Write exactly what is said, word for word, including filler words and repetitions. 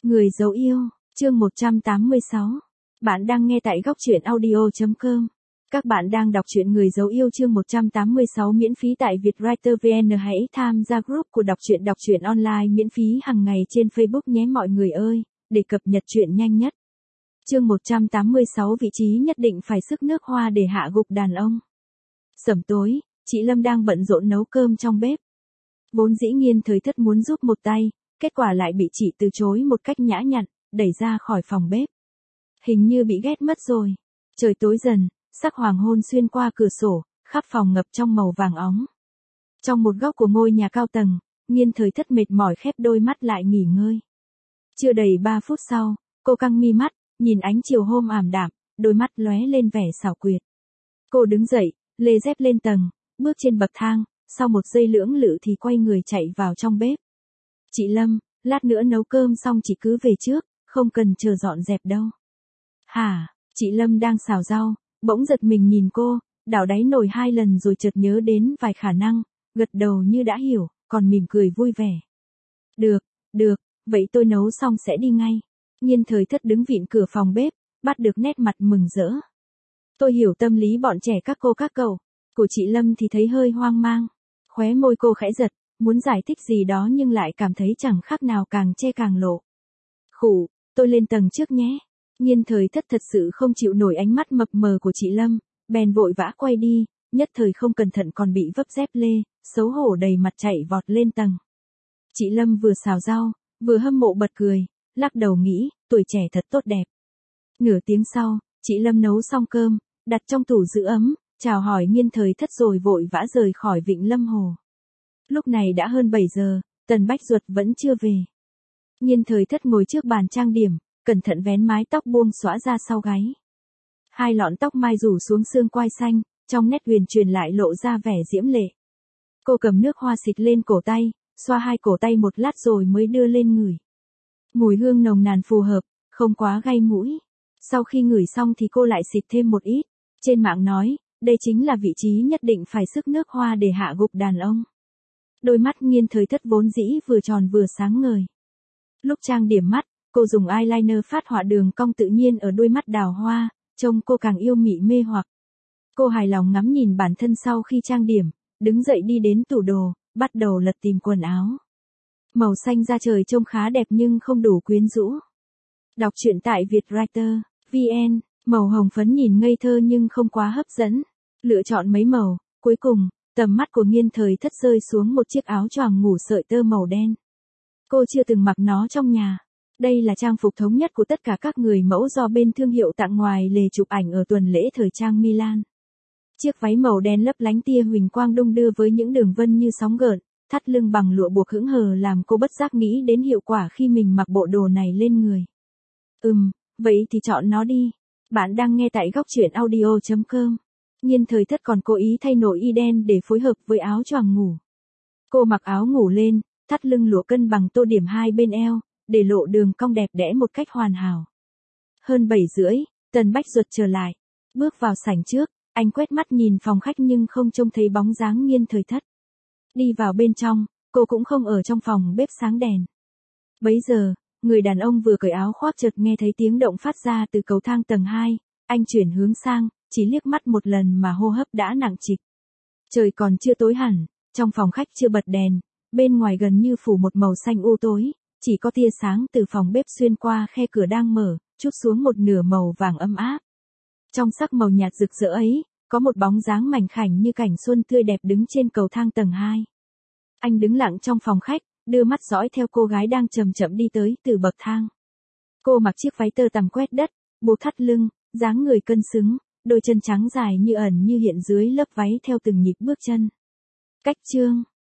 Người dấu yêu, chương một trăm tám mươi sáu. Bạn đang nghe tại góc truyện audio chấm com. Các bạn đang đọc truyện Người dấu yêu chương một trăm tám mươi sáu miễn phí tại Vietwriter vê en. Hãy tham gia group của đọc truyện đọc truyện online miễn phí hàng ngày trên Facebook nhé mọi người ơi, để cập nhật truyện nhanh nhất. Chương một trăm tám mươi sáu vị trí nhất định phải sức nước hoa để hạ gục đàn ông. Sẩm tối, chị Lâm đang bận rộn nấu cơm trong bếp. Vốn dĩ Nhiên Thời Thất muốn giúp một tay, kết quả lại bị chị từ chối một cách nhã nhặn, đẩy ra khỏi phòng bếp. Hình như bị ghét mất rồi. Trời tối dần, sắc hoàng hôn xuyên qua cửa sổ, khắp phòng ngập trong màu vàng óng. Trong một góc của ngôi nhà cao tầng, Nhiên Thời Thất mệt mỏi khép đôi mắt lại nghỉ ngơi. Chưa đầy ba phút sau, cô căng mi mắt, nhìn ánh chiều hôm ảm đạm, đôi mắt lóe lên vẻ xảo quyệt. Cô đứng dậy, lê dép lên tầng, bước trên bậc thang, sau một giây lưỡng lự thì quay người chạy vào trong bếp. Chị Lâm, lát nữa nấu cơm xong chị cứ về trước, không cần chờ dọn dẹp đâu. Hả, chị Lâm đang xào rau, bỗng giật mình nhìn cô, đảo đáy nồi hai lần rồi chợt nhớ đến vài khả năng, gật đầu như đã hiểu, còn mỉm cười vui vẻ. Được, được, vậy tôi nấu xong sẽ đi ngay. Nhiên Thời Thất đứng vịn cửa phòng bếp, bắt được nét mặt mừng rỡ. Tôi hiểu tâm lý bọn trẻ các cô các cậu, của chị Lâm thì thấy hơi hoang mang. Khóe môi cô khẽ giật, muốn giải thích gì đó nhưng lại cảm thấy chẳng khác nào càng che càng lộ. Khủ, tôi lên tầng trước nhé. Nhiên Thời Thất thật sự không chịu nổi ánh mắt mập mờ của chị Lâm, bèn vội vã quay đi, nhất thời không cẩn thận còn bị vấp dép lê, xấu hổ đầy mặt chạy vọt lên tầng. Chị Lâm vừa xào rau, vừa hâm mộ bật cười, lắc đầu nghĩ, tuổi trẻ thật tốt đẹp. Nửa tiếng sau, chị Lâm nấu xong cơm, đặt trong tủ giữ ấm, chào hỏi Nhiên Thời Thất rồi vội vã rời khỏi Vịnh Lâm Hồ. Lúc này đã hơn bảy giờ, Tần Bách Duật vẫn chưa về. Nhiên Thời Thất ngồi trước bàn trang điểm, cẩn thận vén mái tóc buông xõa ra sau gáy. Hai lọn tóc mai rủ xuống xương quai xanh, trong nét huyền truyền lại lộ ra vẻ diễm lệ. Cô cầm nước hoa xịt lên cổ tay, xoa hai cổ tay một lát rồi mới đưa lên ngửi. Mùi hương nồng nàn phù hợp, không quá gay mũi. Sau khi ngửi xong thì cô lại xịt thêm một ít. Trên mạng nói, đây chính là vị trí nhất định phải sức nước hoa để hạ gục đàn ông. Đôi mắt Nhiên Thời Thất vốn dĩ vừa tròn vừa sáng ngời. Lúc trang điểm mắt, cô dùng eyeliner phát họa đường cong tự nhiên ở đôi mắt đào hoa, trông cô càng yêu mị mê hoặc. Cô hài lòng ngắm nhìn bản thân sau khi trang điểm, đứng dậy đi đến tủ đồ, bắt đầu lật tìm quần áo. Màu xanh da trời trông khá đẹp nhưng không đủ quyến rũ. Đọc truyện tại Vietwriter vê en, màu hồng phấn nhìn ngây thơ nhưng không quá hấp dẫn. Lựa chọn mấy màu, cuối cùng, tầm mắt của Nhiên Thời Thất rơi xuống một chiếc áo choàng ngủ sợi tơ màu đen. Cô chưa từng mặc nó trong nhà. Đây là trang phục thống nhất của tất cả các người mẫu do bên thương hiệu tặng ngoài lề chụp ảnh ở tuần lễ thời trang Milan. Chiếc váy màu đen lấp lánh tia huỳnh quang đung đưa với những đường vân như sóng gợn, thắt lưng bằng lụa buộc hững hờ làm cô bất giác nghĩ đến hiệu quả khi mình mặc bộ đồ này lên người. Ừm, vậy thì chọn nó đi. Bạn đang nghe tại góc truyện audio chấm com. Nhiên Thời Thất còn cố ý thay nội y đen để phối hợp với áo choàng ngủ. Cô mặc áo ngủ lên, thắt lưng lụa cân bằng tô điểm hai bên eo, để lộ đường cong đẹp đẽ một cách hoàn hảo. Hơn bảy rưỡi, Tần Bách Duật trở lại. Bước vào sảnh trước, anh quét mắt nhìn phòng khách nhưng không trông thấy bóng dáng Nhiên Thời Thất. Đi vào bên trong, cô cũng không ở trong phòng bếp sáng đèn. Bấy giờ, người đàn ông vừa cởi áo khoác chợt nghe thấy tiếng động phát ra từ cầu thang tầng hai, anh chuyển hướng sang, chỉ liếc mắt một lần mà hô hấp đã nặng trịch. Trời còn chưa tối hẳn, trong phòng khách chưa bật đèn, bên ngoài gần như phủ một màu xanh u tối, chỉ có tia sáng từ phòng bếp xuyên qua khe cửa đang mở, trút xuống một nửa màu vàng ấm áp. Trong sắc màu nhạt rực rỡ ấy, có một bóng dáng mảnh khảnh như cảnh xuân tươi đẹp đứng trên cầu thang tầng hai. Anh đứng lặng trong phòng khách, đưa mắt dõi theo cô gái đang chậm chậm đi tới từ bậc thang. Cô mặc chiếc váy tơ tằm quét đất, buộc thắt lưng, dáng người cân xứng, đôi chân trắng dài như ẩn như hiện dưới lớp váy theo từng nhịp bước chân. Cách chương